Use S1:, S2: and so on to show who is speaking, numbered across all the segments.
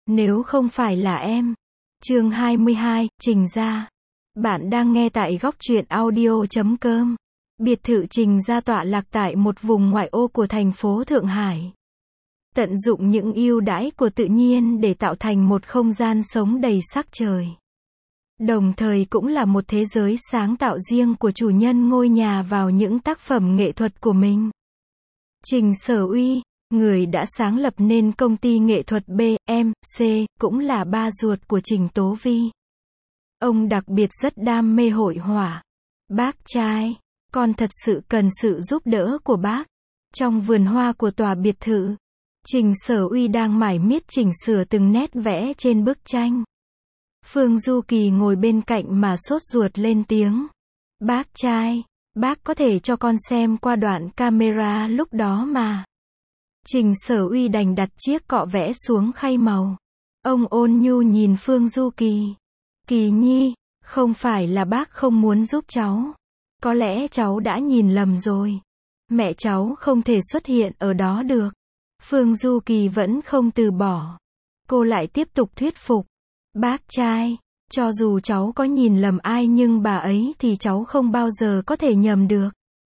S1: Nếu không phải là em. Chương 22, Trình Gia. Bạn đang nghe tại góc truyện audio.com. Biệt thự Trình Gia tọa lạc tại một vùng ngoại ô của thành phố Thượng Hải. Tận dụng những ưu đãi của tự nhiên để tạo thành một không gian sống đầy sắc trời. Đồng thời cũng là một thế giới sáng tạo riêng của chủ nhân ngôi nhà vào những tác phẩm nghệ thuật của mình. Trình Sở Uy, người đã sáng lập nên công ty nghệ thuật BMC, cũng là ba ruột của Trình Tố Vi. Ông đặc biệt rất đam mê hội họa. Bác trai, con thật sự cần sự giúp đỡ của bác. Trong vườn hoa của tòa biệt thự, Trình Sở Uy đang mải miết chỉnh sửa từng nét vẽ trên bức tranh. Phương Du Kỳ ngồi bên cạnh mà sốt ruột lên tiếng. Bác trai, bác có thể cho con xem qua đoạn camera lúc đó mà. Trình Sở Uy đành đặt chiếc cọ vẽ xuống khay màu. Ông ôn nhu nhìn Phương Du Kỳ. Kỳ nhi, không phải là bác không muốn giúp cháu. Có lẽ cháu đã nhìn lầm rồi. Mẹ cháu không thể xuất hiện ở đó được. Phương Du Kỳ vẫn không từ bỏ. Cô lại tiếp tục thuyết phục. Bác trai, cho dù cháu có nhìn lầm ai nhưng bà ấy thì cháu không bao giờ có thể nhầm được.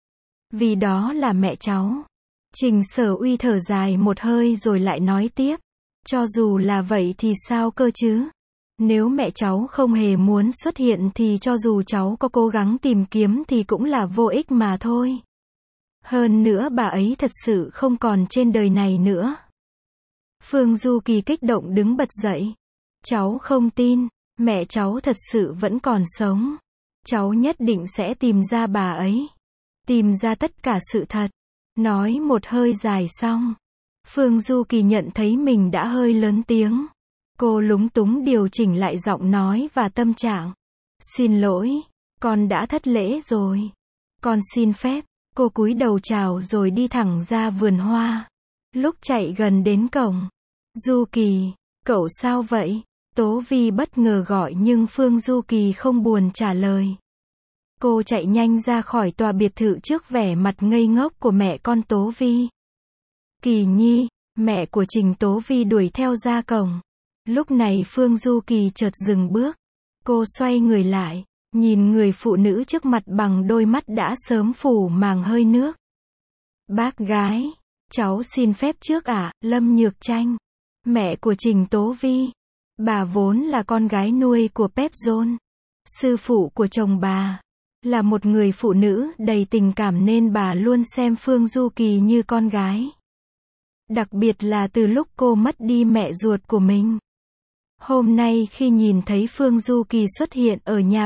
S1: Vì đó là mẹ cháu. Trình Sở Uy thở dài một hơi rồi lại nói tiếp. Cho dù là vậy thì sao cơ chứ? Nếu mẹ cháu không hề muốn xuất hiện thì cho dù cháu có cố gắng tìm kiếm thì cũng là vô ích mà thôi. Hơn nữa bà ấy thật sự không còn trên đời này nữa. Phương Du Kỳ kích động đứng bật dậy. Cháu không tin, mẹ cháu thật sự vẫn còn sống. Cháu nhất định sẽ tìm ra bà ấy. Tìm ra tất cả sự thật. Nói một hơi dài xong. Phương Du Kỳ nhận thấy mình đã hơi lớn tiếng. Cô lúng túng điều chỉnh lại giọng nói và tâm trạng. Xin lỗi, con đã thất lễ rồi. Con xin phép. Cô cúi đầu chào rồi đi thẳng ra vườn hoa. Lúc chạy gần đến cổng. Du Kỳ, cậu sao vậy? Tố Vi bất ngờ gọi nhưng Phương Du Kỳ không buồn trả lời. Cô chạy nhanh ra khỏi tòa biệt thự trước vẻ mặt ngây ngốc của mẹ con Tố Vi. Kỳ nhi, mẹ của Trình Tố Vi đuổi theo ra cổng. Lúc này Phương Du Kỳ chợt dừng bước. Cô xoay người lại, nhìn người phụ nữ trước mặt bằng đôi mắt đã sớm phủ màng hơi nước. Bác gái, cháu xin phép trước ạ, Lâm Nhược Tranh, mẹ của Trình Tố Vi. Bà vốn là con gái nuôi của Pep John. Sư phụ của chồng bà là một người phụ nữ đầy tình cảm nên bà luôn xem Phương Du Kỳ như con gái. Đặc biệt là từ lúc cô mất đi mẹ ruột của mình. Hôm nay khi nhìn thấy Phương Du Kỳ xuất hiện ở nhà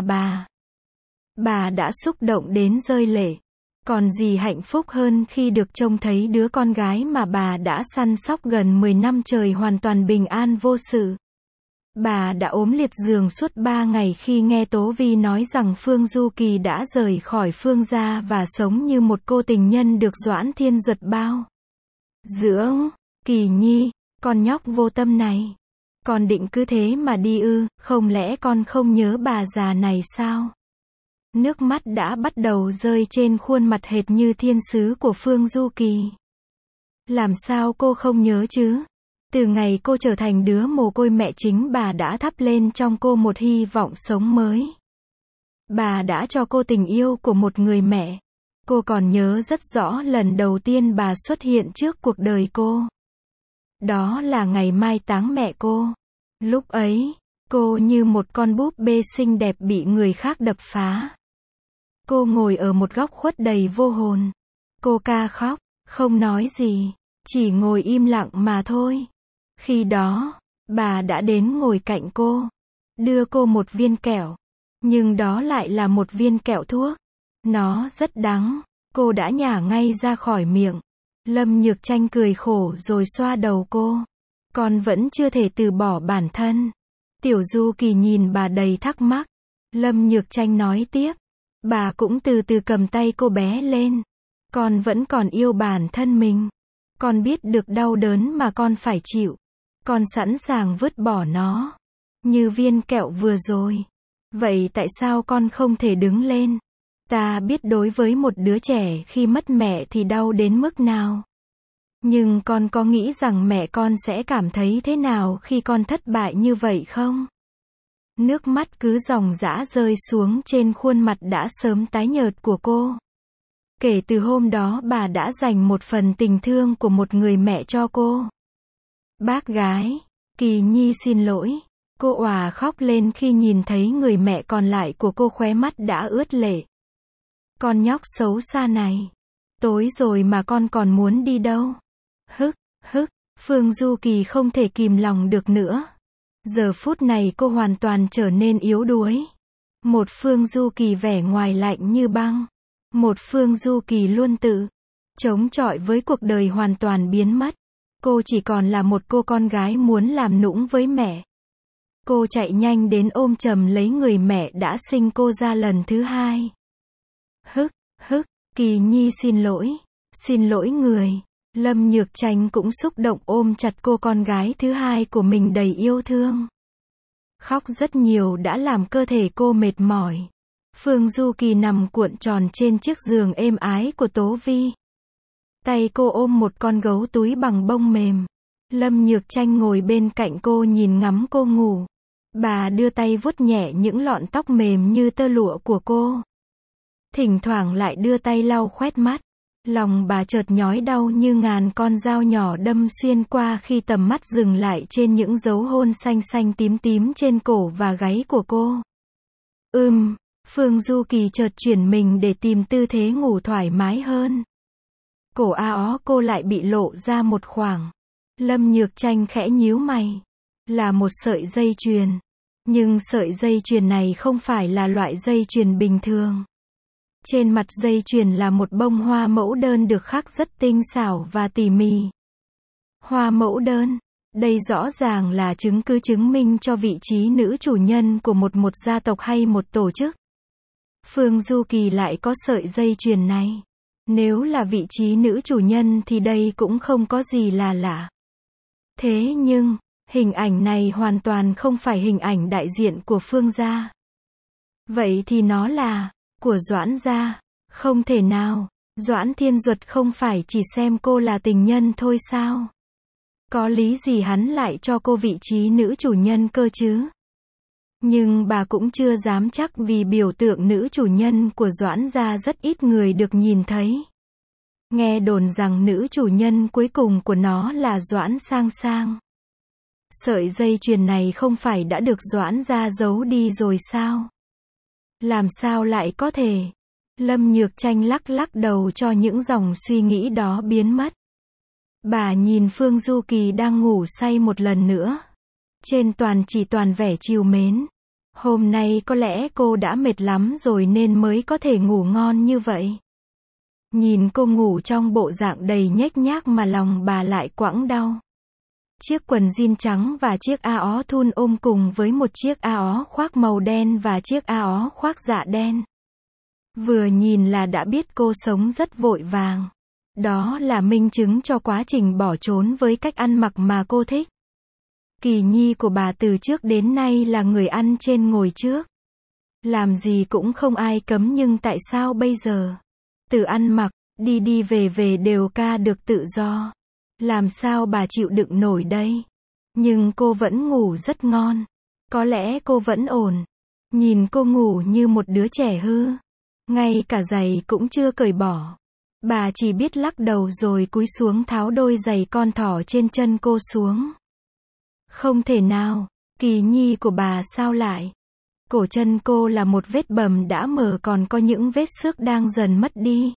S1: bà đã xúc động đến rơi lệ. Còn gì hạnh phúc hơn khi được trông thấy đứa con gái mà bà đã săn sóc gần 10 năm trời hoàn toàn bình an vô sự. Bà đã ốm liệt giường suốt 3 ngày khi nghe Tố Vi nói rằng Phương Du Kỳ đã rời khỏi Phương gia và sống như một cô tình nhân được Doãn Thiên Duật bao dưỡng. Kỳ nhi, con nhóc vô tâm này. Con định cứ thế mà đi ư, không lẽ con không nhớ bà già này sao? Nước mắt đã bắt đầu rơi trên khuôn mặt hệt như thiên sứ của Phương Du Kỳ. Làm sao cô không nhớ chứ? Từ ngày cô trở thành đứa mồ côi mẹ chính bà đã thắp lên trong cô một hy vọng sống mới. Bà đã cho cô tình yêu của một người mẹ. Cô còn nhớ rất rõ lần đầu tiên bà xuất hiện trước cuộc đời cô. Đó là ngày mai táng mẹ cô. Lúc ấy, cô như một con búp bê xinh đẹp bị người khác đập phá. Cô ngồi ở một góc khuất đầy vô hồn. Cô ca khóc, không nói gì, chỉ ngồi im lặng mà thôi. Khi đó, bà đã đến ngồi cạnh cô, đưa cô một viên kẹo. Nhưng đó lại là một viên kẹo thuốc. Nó rất đắng, cô đã nhả ngay ra khỏi miệng. Lâm Nhược Tranh cười khổ rồi xoa đầu cô. Con vẫn chưa thể từ bỏ bản thân. Tiểu Du Kỳ nhìn bà đầy thắc mắc. Lâm Nhược Tranh nói tiếp. Bà cũng từ từ cầm tay cô bé lên. Con vẫn còn yêu bản thân mình. Con biết được đau đớn mà con phải chịu. Con sẵn sàng vứt bỏ nó. Như viên kẹo vừa rồi. Vậy tại sao con không thể đứng lên? Ta biết đối với một đứa trẻ khi mất mẹ thì đau đến mức nào. Nhưng con có nghĩ rằng mẹ con sẽ cảm thấy thế nào khi con thất bại như vậy không? Nước mắt cứ ròng rã rơi xuống trên khuôn mặt đã sớm tái nhợt của cô. Kể từ hôm đó bà đã dành một phần tình thương của một người mẹ cho cô. Bác gái, Kỳ Nhi xin lỗi. Cô òa khóc lên khi nhìn thấy người mẹ còn lại của cô, khóe mắt đã ướt lệ. Con nhóc xấu xa này. Tối rồi mà con còn muốn đi đâu? Hức, hức, Phương Du Kỳ không thể kìm lòng được nữa. Giờ phút này cô hoàn toàn trở nên yếu đuối. Một Phương Du Kỳ vẻ ngoài lạnh như băng. Một Phương Du Kỳ luôn tự chống chọi với cuộc đời hoàn toàn biến mất. Cô chỉ còn là một cô con gái muốn làm nũng với mẹ. Cô chạy nhanh đến ôm chầm lấy người mẹ đã sinh cô ra lần thứ hai. Hức, hức, Kỳ Nhi xin lỗi. Xin lỗi người. Lâm Nhược Tranh cũng xúc động ôm chặt cô con gái thứ hai của mình đầy yêu thương. Khóc rất nhiều đã làm cơ thể cô mệt mỏi. Phương Du Kỳ nằm cuộn tròn trên chiếc giường êm ái của Tố Vi. Tay cô ôm một con gấu túi bằng bông mềm. Lâm Nhược Tranh ngồi bên cạnh cô nhìn ngắm cô ngủ. Bà đưa tay vuốt nhẹ những lọn tóc mềm như tơ lụa của cô. Thỉnh thoảng lại đưa tay lau khoét mắt. Lòng bà chợt nhói đau như ngàn con dao nhỏ đâm xuyên qua khi tầm mắt dừng lại trên những dấu hôn xanh xanh tím tím trên cổ và gáy của cô. Phương Du Kỳ chợt chuyển mình để tìm tư thế ngủ thoải mái hơn. Cổ cô lại bị lộ ra một khoảng. Lâm Nhược Tranh khẽ nhíu mày. Là một sợi dây chuyền. Nhưng sợi dây chuyền này không phải là loại dây chuyền bình thường. Trên mặt dây chuyền là một bông hoa mẫu đơn được khắc rất tinh xảo và tỉ mỉ. Hoa mẫu đơn. Đây rõ ràng là chứng cứ chứng minh cho vị trí nữ chủ nhân của một gia tộc hay một tổ chức. Phương Du Kỳ lại có sợi dây chuyền này. Nếu là vị trí nữ chủ nhân thì đây cũng không có gì là lạ. Thế nhưng, hình ảnh này hoàn toàn không phải hình ảnh đại diện của Phương gia. Vậy thì nó là của Doãn gia. Không thể nào. Doãn Thiên Duật không phải chỉ xem cô là tình nhân thôi sao? Có lý gì hắn lại cho cô vị trí nữ chủ nhân cơ chứ? Nhưng bà cũng chưa dám chắc vì biểu tượng nữ chủ nhân của Doãn gia rất ít người được nhìn thấy. Nghe đồn rằng nữ chủ nhân cuối cùng của nó là Doãn Sang Sang. Sợi dây chuyền này không phải đã được Doãn gia giấu đi rồi sao? Làm sao lại có thể? Lâm Nhược Tranh lắc lắc đầu cho những dòng suy nghĩ đó biến mất. Bà nhìn Phương Du Kỳ đang ngủ say một lần nữa. Trên chỉ toàn vẻ trìu mến. Hôm nay có lẽ cô đã mệt lắm rồi nên mới có thể ngủ ngon như vậy. Nhìn cô ngủ trong bộ dạng đầy nhếch nhác mà lòng bà lại quặn đau. Chiếc quần jean trắng và chiếc áo thun ôm cùng với một chiếc áo khoác màu đen và chiếc áo khoác dạ đen. Vừa nhìn là đã biết cô sống rất vội vàng. Đó là minh chứng cho quá trình bỏ trốn với cách ăn mặc mà cô thích. Kỳ Nhi của bà từ trước đến nay là người ăn trên ngồi trước. Làm gì cũng không ai cấm, nhưng tại sao bây giờ? Từ ăn mặc, đi về đều được tự do. Làm sao bà chịu đựng nổi đây? Nhưng cô vẫn ngủ rất ngon. Có lẽ cô vẫn ổn. Nhìn cô ngủ như một đứa trẻ hư. Ngay cả giày cũng chưa cởi bỏ. Bà chỉ biết lắc đầu rồi cúi xuống tháo đôi giày con thỏ trên chân cô xuống. Không thể nào, Kỳ Nhi của bà sao lại? Cổ chân cô là một vết bầm đã mở, còn có những vết xước đang dần mất đi.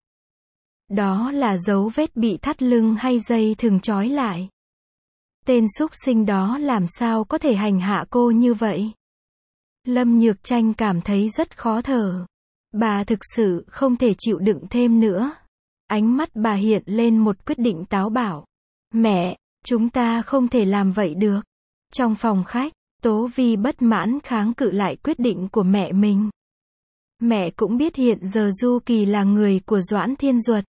S1: Đó là dấu vết bị thắt lưng hay dây thừng trói lại. Tên súc sinh đó làm sao có thể hành hạ cô như vậy? Lâm Nhược Tranh cảm thấy rất khó thở. Bà thực sự không thể chịu đựng thêm nữa. Ánh mắt bà hiện lên một quyết định táo bạo. Mẹ, chúng ta không thể làm vậy được. Trong phòng khách, Tố Vi bất mãn kháng cự lại quyết định của mẹ mình. Mẹ cũng biết hiện giờ Du Kỳ là người của Doãn Thiên Duật.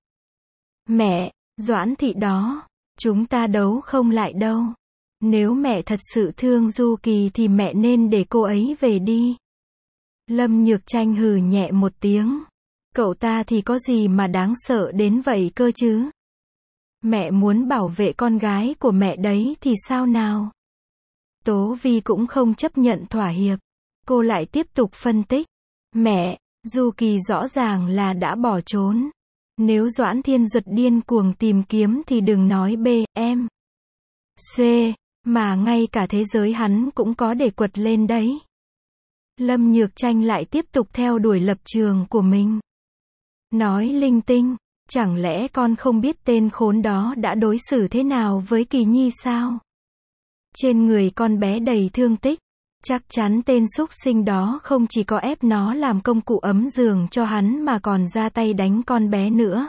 S1: Mẹ, Doãn thị đó, chúng ta đấu không lại đâu. Nếu mẹ thật sự thương Du Kỳ thì mẹ nên để cô ấy về đi. Lâm Nhược Tranh hừ nhẹ một tiếng. Cậu ta thì có gì mà đáng sợ đến vậy cơ chứ? Mẹ muốn bảo vệ con gái của mẹ đấy thì sao nào? Tố Vi cũng không chấp nhận thỏa hiệp. Cô lại tiếp tục phân tích. Mẹ, Du Kỳ rõ ràng là đã bỏ trốn. Nếu Doãn Thiên Duật điên cuồng tìm kiếm thì đừng nói B, em. C, mà ngay cả thế giới hắn cũng có để quật lên đấy. Lâm Nhược Tranh lại tiếp tục theo đuổi lập trường của mình. Nói linh tinh, chẳng lẽ con không biết tên khốn đó đã đối xử thế nào với Kỳ Nhi sao? Trên người con bé đầy thương tích, chắc chắn tên súc sinh đó không chỉ có ép nó làm công cụ ấm giường cho hắn mà còn ra tay đánh con bé nữa.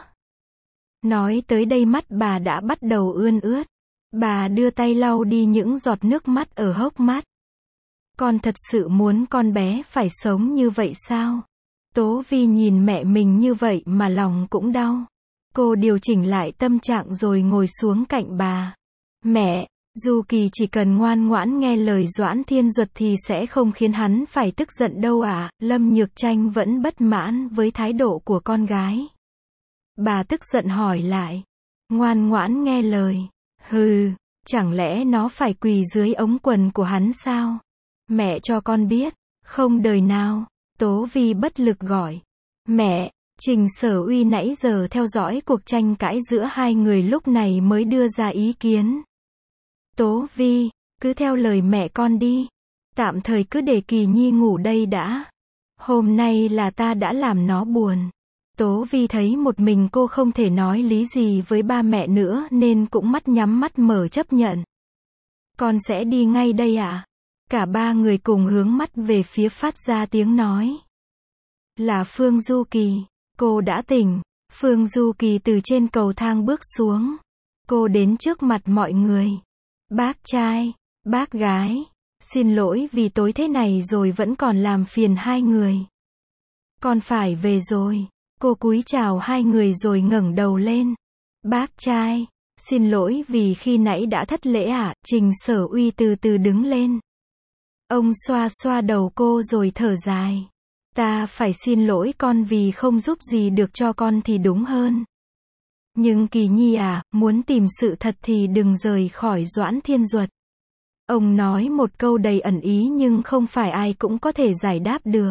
S1: Nói tới đây mắt bà đã bắt đầu ươn ướt. Bà đưa tay lau đi những giọt nước mắt ở hốc mắt. Con thật sự muốn con bé phải sống như vậy sao? Tố Vi nhìn mẹ mình như vậy mà lòng cũng đau. Cô điều chỉnh lại tâm trạng rồi ngồi xuống cạnh bà. Mẹ, Du Kỳ chỉ cần ngoan ngoãn nghe lời Doãn Thiên Duật thì sẽ không khiến hắn phải tức giận đâu ạ. Lâm Nhược Tranh vẫn bất mãn với thái độ của con gái. Bà tức giận hỏi lại. Ngoan ngoãn nghe lời. Hừ, chẳng lẽ nó phải quỳ dưới ống quần của hắn sao? Mẹ cho con biết, không đời nào. Tố Vi bất lực gọi. Mẹ, Trình Sở Uy nãy giờ theo dõi cuộc tranh cãi giữa hai người lúc này mới đưa ra ý kiến. Tố Vi, cứ theo lời mẹ con đi. Tạm thời cứ để Kỳ Nhi ngủ đây đã. Hôm nay là ta đã làm nó buồn. Tố Vi thấy một mình cô không thể nói lý gì với ba mẹ nữa nên cũng mắt nhắm mắt mở chấp nhận. Con sẽ đi ngay đây ạ. Cả ba người cùng hướng mắt về phía phát ra tiếng nói. Là Phương Du Kỳ. Cô đã tỉnh. Phương Du Kỳ từ trên cầu thang bước xuống. Cô đến trước mặt mọi người. Bác trai, bác gái, xin lỗi vì tối thế này rồi vẫn còn làm phiền hai người. Con phải về rồi. Cô cúi chào hai người rồi ngẩng đầu lên. Bác trai, xin lỗi vì khi nãy đã thất lễ ạ. Trình Sở Uy từ từ đứng lên. Ông xoa xoa đầu cô rồi thở dài. Ta phải xin lỗi con vì không giúp gì được cho con thì đúng hơn. Nhưng Kỳ Nhi à, muốn tìm sự thật thì đừng rời khỏi Doãn Thiên Duật. Ông nói một câu đầy ẩn ý nhưng không phải ai cũng có thể giải đáp được.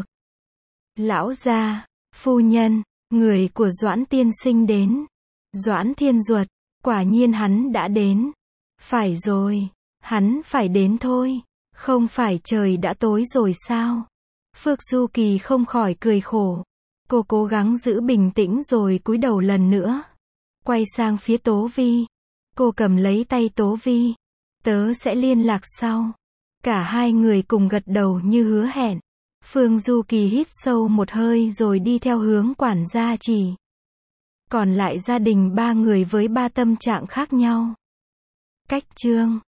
S1: Lão gia, phu nhân, người của Doãn tiên sinh đến. Doãn Thiên Duật, quả nhiên hắn đã đến. Phải rồi, hắn phải đến thôi. Không phải trời đã tối rồi sao? Phước Du Kỳ không khỏi cười khổ. Cô cố gắng giữ bình tĩnh rồi cúi đầu lần nữa. Quay sang phía Tố Vi. Cô cầm lấy tay Tố Vi. Tớ sẽ liên lạc sau. Cả hai người cùng gật đầu như hứa hẹn. Phương Du Kỳ hít sâu một hơi rồi đi theo hướng quản gia chỉ. Còn lại gia đình ba người với ba tâm trạng khác nhau. Cách chương